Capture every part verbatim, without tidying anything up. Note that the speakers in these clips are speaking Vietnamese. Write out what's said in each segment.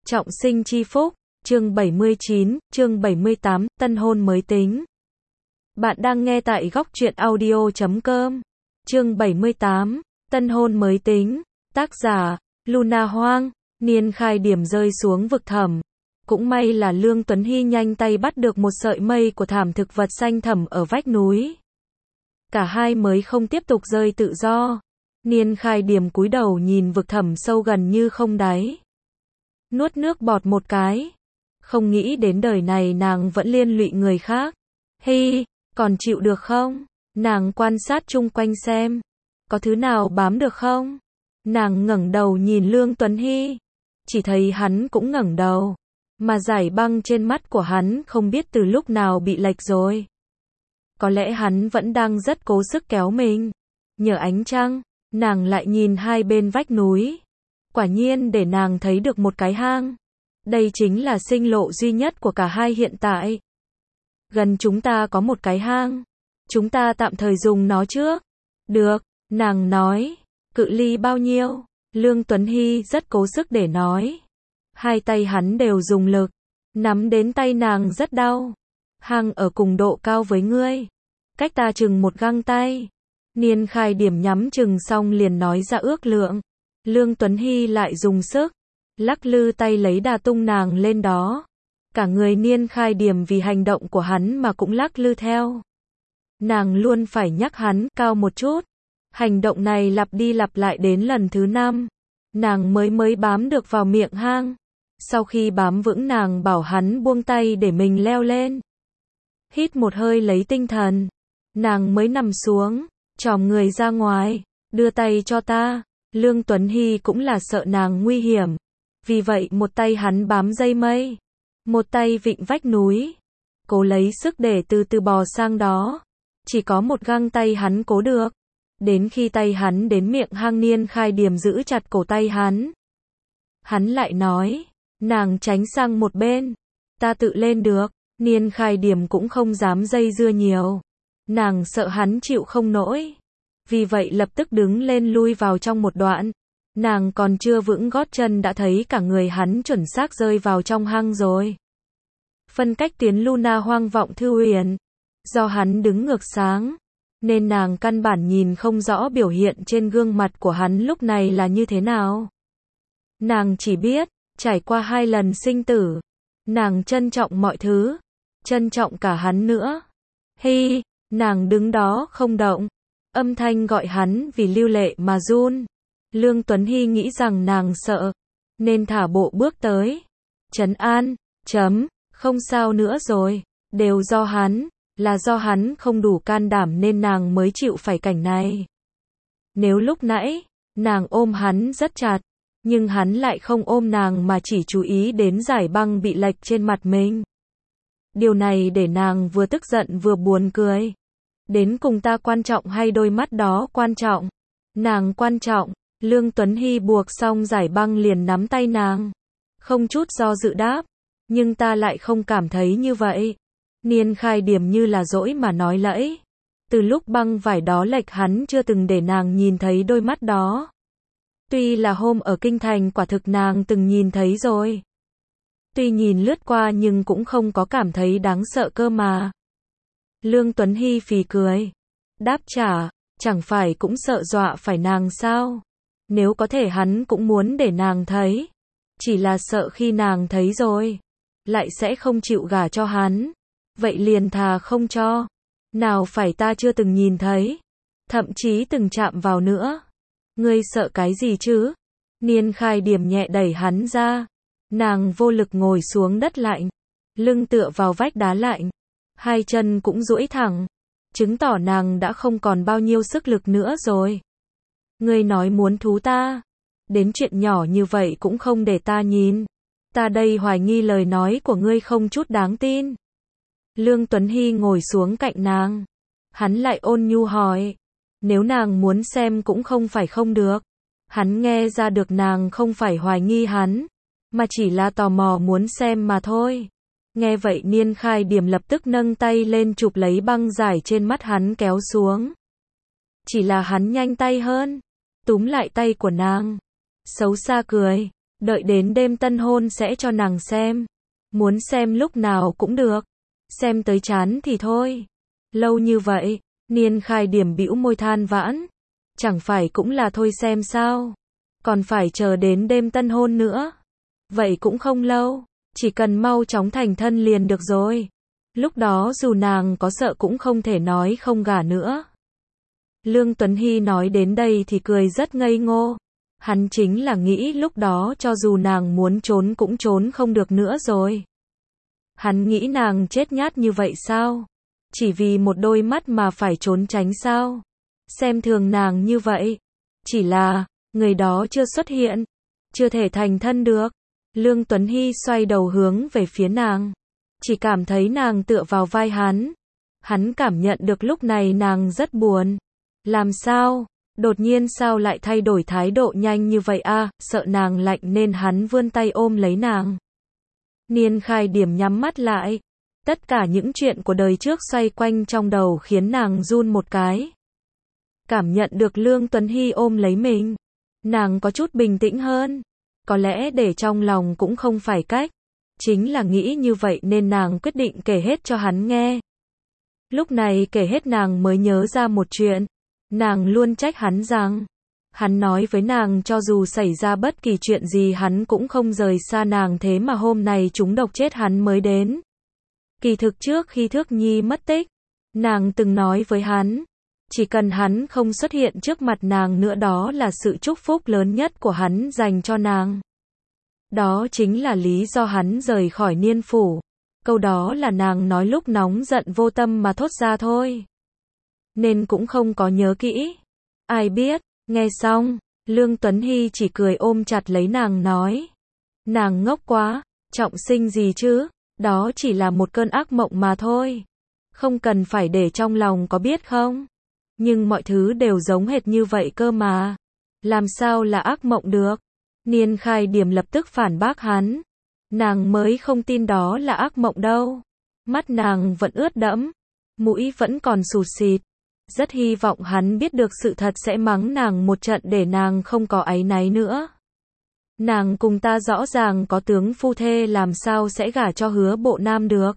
Trọng sinh chi phúc, chương bảy mươi chín, chương bảy mươi tám, tân hôn mới tính. Bạn đang nghe tại góc truyện audio chấm com. Chương bảy mươi tám, tân hôn mới tính. Tác giả, Luna Hoang. Niên Khai điểm rơi xuống vực thẳm. Cũng may là Lương Tuấn Hy nhanh tay bắt được một sợi mây của thảm thực vật xanh thẳm ở vách núi. Cả hai mới không tiếp tục rơi tự do. Niên Khai điểm cúi đầu nhìn vực thẳm sâu gần như không đáy. Nuốt nước bọt một cái. Không nghĩ đến đời này nàng vẫn liên lụy người khác. Hi, còn chịu được không? Nàng quan sát chung quanh xem. Có thứ nào bám được không? Nàng ngẩng đầu nhìn Lương Tuấn Hy. Chỉ thấy hắn cũng ngẩng đầu. Mà dải băng trên mắt của hắn không biết từ lúc nào bị lệch rồi. Có lẽ hắn vẫn đang rất cố sức kéo mình. Nhờ ánh trăng, nàng lại nhìn hai bên vách núi. Quả nhiên để nàng thấy được một cái hang. Đây chính là sinh lộ duy nhất của cả hai hiện tại. Gần chúng ta có một cái hang. Chúng ta tạm thời dùng nó trước. Được, nàng nói. Cự ly bao nhiêu? Lương Tuấn Hy rất cố sức để nói. Hai tay hắn đều dùng lực. Nắm đến tay nàng rất đau. Hang ở cùng độ cao với ngươi. Cách ta chừng một găng tay. Niên Khai điểm nhắm chừng xong liền nói ra ước lượng. Lương Tuấn Hy lại dùng sức. Lắc lư tay lấy đà tung nàng lên đó. Cả người Niên Khai điểm vì hành động của hắn mà cũng lắc lư theo. Nàng luôn phải nhắc hắn cao một chút. Hành động này lặp đi lặp lại đến lần thứ năm. Nàng mới mới bám được vào miệng hang. Sau khi bám vững nàng bảo hắn buông tay để mình leo lên. Hít một hơi lấy tinh thần. Nàng mới nằm xuống, chòm người ra ngoài, đưa tay cho ta. Lương Tuấn Hy cũng là sợ nàng nguy hiểm. Vì vậy một tay hắn bám dây mây. Một tay vịn vách núi. Cố lấy sức để từ từ bò sang đó. Chỉ có một găng tay hắn cố được. Đến khi tay hắn đến miệng hang Niên Khai điểm giữ chặt cổ tay hắn. Hắn lại nói. Nàng tránh sang một bên. Ta tự lên được. Niên Khai điểm cũng không dám dây dưa nhiều. Nàng sợ hắn chịu không nổi. Vì vậy lập tức đứng lên lui vào trong một đoạn. Nàng còn chưa vững gót chân đã thấy cả người hắn chuẩn xác rơi vào trong hang rồi. Phân cách tiến Luna Hoang vọng thư huyền. Do hắn đứng ngược sáng. Nên nàng căn bản nhìn không rõ biểu hiện trên gương mặt của hắn lúc này là như thế nào. Nàng chỉ biết, trải qua hai lần sinh tử. Nàng trân trọng mọi thứ. Trân trọng cả hắn nữa. Hi, nàng đứng đó không động. Âm thanh gọi hắn vì lưu lệ mà run. Lương Tuấn Hy nghĩ rằng nàng sợ. Nên thả bộ bước tới. Trấn an, chấm, không sao nữa rồi. Đều do hắn. Là do hắn không đủ can đảm nên nàng mới chịu phải cảnh này. Nếu lúc nãy, nàng ôm hắn rất chặt. Nhưng hắn lại không ôm nàng mà chỉ chú ý đến dải băng bị lệch trên mặt mình. Điều này để nàng vừa tức giận vừa buồn cười. Đến cùng ta quan trọng hay đôi mắt đó quan trọng? Nàng quan trọng. Lương Tuấn Hy buộc xong dải băng liền nắm tay nàng. Không chút do dự đáp. Nhưng ta lại không cảm thấy như vậy. Niên Khai điểm như là dỗi mà nói lẫy. Từ lúc băng vải đó lệch hắn chưa từng để nàng nhìn thấy đôi mắt đó. Tuy là hôm ở Kinh Thành quả thực nàng từng nhìn thấy rồi. Tuy nhìn lướt qua nhưng cũng không có cảm thấy đáng sợ cơ mà. Lương Tuấn Hy phì cười. Đáp trả, chẳng phải cũng sợ dọa phải nàng sao? Nếu có thể hắn cũng muốn để nàng thấy. Chỉ là sợ khi nàng thấy rồi. Lại sẽ không chịu gả cho hắn. Vậy liền thà không cho. Nào phải ta chưa từng nhìn thấy. Thậm chí từng chạm vào nữa. Ngươi sợ cái gì chứ? Niên Khai điểm nhẹ đẩy hắn ra. Nàng vô lực ngồi xuống đất lạnh. Lưng tựa vào vách đá lạnh. Hai chân cũng duỗi thẳng. Chứng tỏ nàng đã không còn bao nhiêu sức lực nữa rồi. Ngươi nói muốn thú ta. Đến chuyện nhỏ như vậy cũng không để ta nhìn. Ta đây hoài nghi lời nói của ngươi không chút đáng tin. Lương Tuấn Hy ngồi xuống cạnh nàng. Hắn lại ôn nhu hỏi. Nếu nàng muốn xem cũng không phải không được. Hắn nghe ra được nàng không phải hoài nghi hắn. Mà chỉ là tò mò muốn xem mà thôi. Nghe vậy Niên Khai điểm lập tức nâng tay lên chụp lấy băng dải trên mắt hắn kéo xuống. Chỉ là hắn nhanh tay hơn. Túm lại tay của nàng. Xấu xa cười. Đợi đến đêm tân hôn sẽ cho nàng xem. Muốn xem lúc nào cũng được. Xem tới chán thì thôi. Lâu như vậy, Niên Khai Điểm bĩu môi than vãn. Chẳng phải cũng là thôi xem sao? Còn phải chờ đến đêm tân hôn nữa. Vậy cũng không lâu, chỉ cần mau chóng thành thân liền được rồi. Lúc đó dù nàng có sợ cũng không thể nói không gả nữa. Lương Tuấn Hy nói đến đây thì cười rất ngây ngô. Hắn chính là nghĩ lúc đó cho dù nàng muốn trốn cũng trốn không được nữa rồi. Hắn nghĩ nàng chết nhát như vậy sao? Chỉ vì một đôi mắt mà phải trốn tránh sao? Xem thường nàng như vậy. Chỉ là, người đó chưa xuất hiện, chưa thể thành thân được. Lương Tuấn Hy xoay đầu hướng về phía nàng. Chỉ cảm thấy nàng tựa vào vai hắn. Hắn cảm nhận được lúc này nàng rất buồn. Làm sao? Đột nhiên sao lại thay đổi thái độ nhanh như vậy a? Sợ nàng lạnh nên hắn vươn tay ôm lấy nàng. Niên Khai Điểm nhắm mắt lại. Tất cả những chuyện của đời trước xoay quanh trong đầu khiến nàng run một cái. Cảm nhận được Lương Tuấn Hy ôm lấy mình. Nàng có chút bình tĩnh hơn. Có lẽ để trong lòng cũng không phải cách. Chính là nghĩ như vậy nên nàng quyết định kể hết cho hắn nghe. Lúc này kể hết nàng mới nhớ ra một chuyện. Nàng luôn trách hắn rằng, hắn nói với nàng cho dù xảy ra bất kỳ chuyện gì hắn cũng không rời xa nàng, thế mà hôm nay trúng độc chết hắn mới đến. Kỳ thực trước khi Thước Nhi mất tích, nàng từng nói với hắn, chỉ cần hắn không xuất hiện trước mặt nàng nữa đó là sự chúc phúc lớn nhất của hắn dành cho nàng. Đó chính là lý do hắn rời khỏi Niên Phủ. Câu đó là nàng nói lúc nóng giận vô tâm mà thốt ra thôi. Nên cũng không có nhớ kỹ. Ai biết, nghe xong, Lương Tuấn Hy chỉ cười ôm chặt lấy nàng nói. Nàng ngốc quá, trọng sinh gì chứ, đó chỉ là một cơn ác mộng mà thôi. Không cần phải để trong lòng có biết không? Nhưng mọi thứ đều giống hệt như vậy cơ mà. Làm sao là ác mộng được? Niên Khai Điểm lập tức phản bác hắn. Nàng mới không tin đó là ác mộng đâu. Mắt nàng vẫn ướt đẫm, mũi vẫn còn sụt xịt. Rất hy vọng hắn biết được sự thật sẽ mắng nàng một trận để nàng không có áy náy nữa. Nàng cùng ta rõ ràng có tướng phu thê làm sao sẽ gả cho Hứa Bộ Nam được.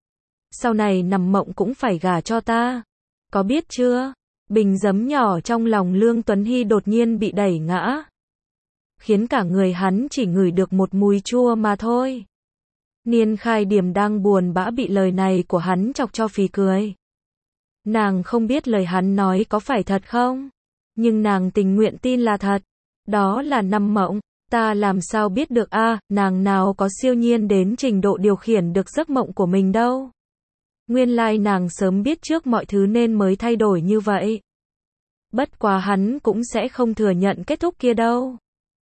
Sau này nằm mộng cũng phải gả cho ta. Có biết chưa? Bình giấm nhỏ trong lòng Lương Tuấn Hy đột nhiên bị đẩy ngã. Khiến cả người hắn chỉ ngửi được một mùi chua mà thôi. Niên Khai Điểm đang buồn bã bị lời này của hắn chọc cho phì cười. Nàng không biết lời hắn nói có phải thật không? Nhưng nàng tình nguyện tin là thật. Đó là nằm mộng. Ta làm sao biết được a? À, nàng nào có siêu nhiên đến trình độ điều khiển được giấc mộng của mình đâu. Nguyên lai nàng sớm biết trước mọi thứ nên mới thay đổi như vậy. Bất quá hắn cũng sẽ không thừa nhận kết thúc kia đâu.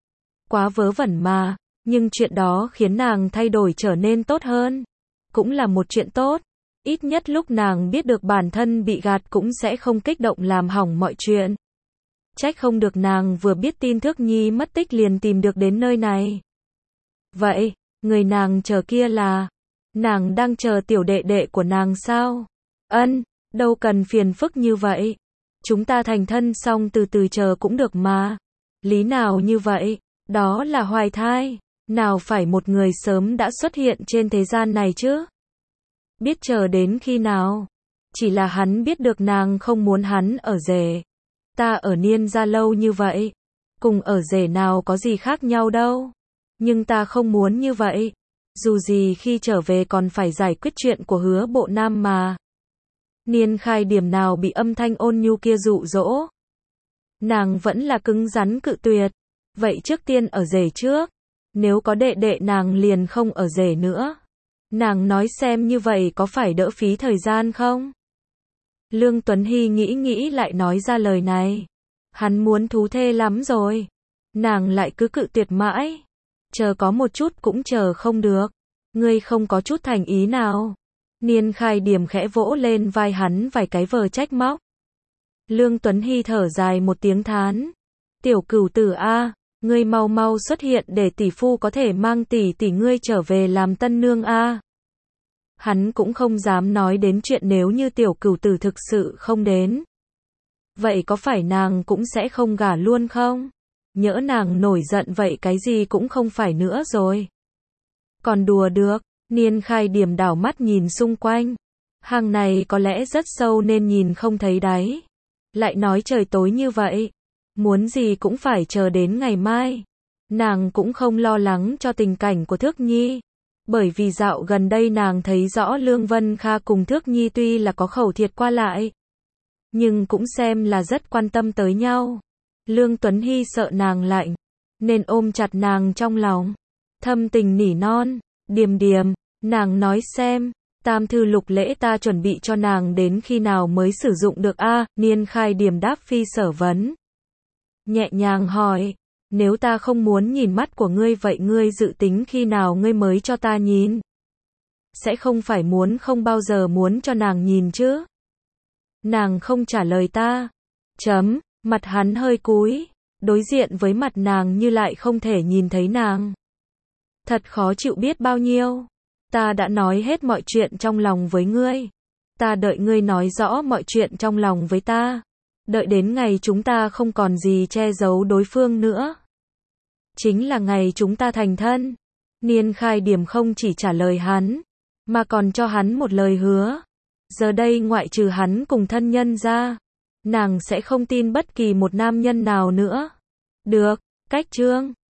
Quá vớ vẩn mà, nhưng chuyện đó khiến nàng thay đổi trở nên tốt hơn. Cũng là một chuyện tốt. Ít nhất lúc nàng biết được bản thân bị gạt cũng sẽ không kích động làm hỏng mọi chuyện. Trách không được nàng vừa biết tin Thước Nhi mất tích liền tìm được đến nơi này. Vậy, người nàng chờ kia là... Nàng đang chờ tiểu đệ đệ của nàng sao? Ân, đâu cần phiền phức như vậy. Chúng ta thành thân xong từ từ chờ cũng được mà. Lý nào như vậy? Đó là hoài thai. Nào phải một người sớm đã xuất hiện trên thế gian này chứ? Biết chờ đến khi nào? Chỉ là hắn biết được nàng không muốn hắn ở rể. Ta ở Niên gia lâu như vậy. Cùng ở rể nào có gì khác nhau đâu. Nhưng ta không muốn như vậy. Dù gì khi trở về còn phải giải quyết chuyện của Hứa Bộ Nam mà. Niên Khai Điểm nào bị âm thanh ôn nhu kia dụ dỗ. Nàng vẫn là cứng rắn cự tuyệt. Vậy trước tiên ở rể trước. Nếu có đệ đệ nàng liền không ở rể nữa. Nàng nói xem như vậy có phải đỡ phí thời gian không? Lương Tuấn Hy nghĩ nghĩ lại nói ra lời này. Hắn muốn thú thê lắm rồi. Nàng lại cứ cự tuyệt mãi. Chờ có một chút cũng chờ không được. Ngươi không có chút thành ý nào. Niên Khai Điểm khẽ vỗ lên vai hắn vài cái vờ trách móc. Lương Tuấn Hy thở dài một tiếng thán. Tiểu cửu tử a, ngươi mau mau xuất hiện để tỷ phu có thể mang tỷ tỷ ngươi trở về làm tân nương a. Hắn cũng không dám nói đến chuyện nếu như tiểu cửu tử thực sự không đến. Vậy có phải nàng cũng sẽ không gả luôn không? nhỡ nàng nổi giận vậy cái gì cũng không phải nữa rồi. Còn đùa được, Niên Khai Điểm đảo mắt nhìn xung quanh. Hang này có lẽ rất sâu nên nhìn không thấy đáy. Lại nói trời tối như vậy, muốn gì cũng phải chờ đến ngày mai. Nàng cũng không lo lắng cho tình cảnh của Thước Nhi. Bởi vì dạo gần đây nàng thấy rõ Lương Vân Kha cùng Thước Nhi tuy là có khẩu thiệt qua lại, nhưng cũng xem là rất quan tâm tới nhau. Lương Tuấn Hy sợ nàng lạnh, nên ôm chặt nàng trong lòng. Thâm tình nỉ non, Điềm Điềm, nàng nói xem, tam thư lục lễ ta chuẩn bị cho nàng đến khi nào mới sử dụng được a? À, Niên Khai Điểm đáp phi sở vấn. Nhẹ nhàng hỏi, nếu ta không muốn nhìn mắt của ngươi vậy ngươi dự tính khi nào ngươi mới cho ta nhìn? Sẽ không phải muốn không bao giờ muốn cho nàng nhìn chứ? Nàng không trả lời ta. Chấm, mặt hắn hơi cúi, đối diện với mặt nàng như lại không thể nhìn thấy nàng. Thật khó chịu biết bao nhiêu. Ta đã nói hết mọi chuyện trong lòng với ngươi. Ta đợi ngươi nói rõ mọi chuyện trong lòng với ta. Đợi đến ngày chúng ta không còn gì che giấu đối phương nữa. Chính là ngày chúng ta thành thân. Niên Khai Điểm không chỉ trả lời hắn, mà còn cho hắn một lời hứa. Giờ đây ngoại trừ hắn cùng thân nhân ra, nàng sẽ không tin bất kỳ một nam nhân nào nữa. Được, cách chương.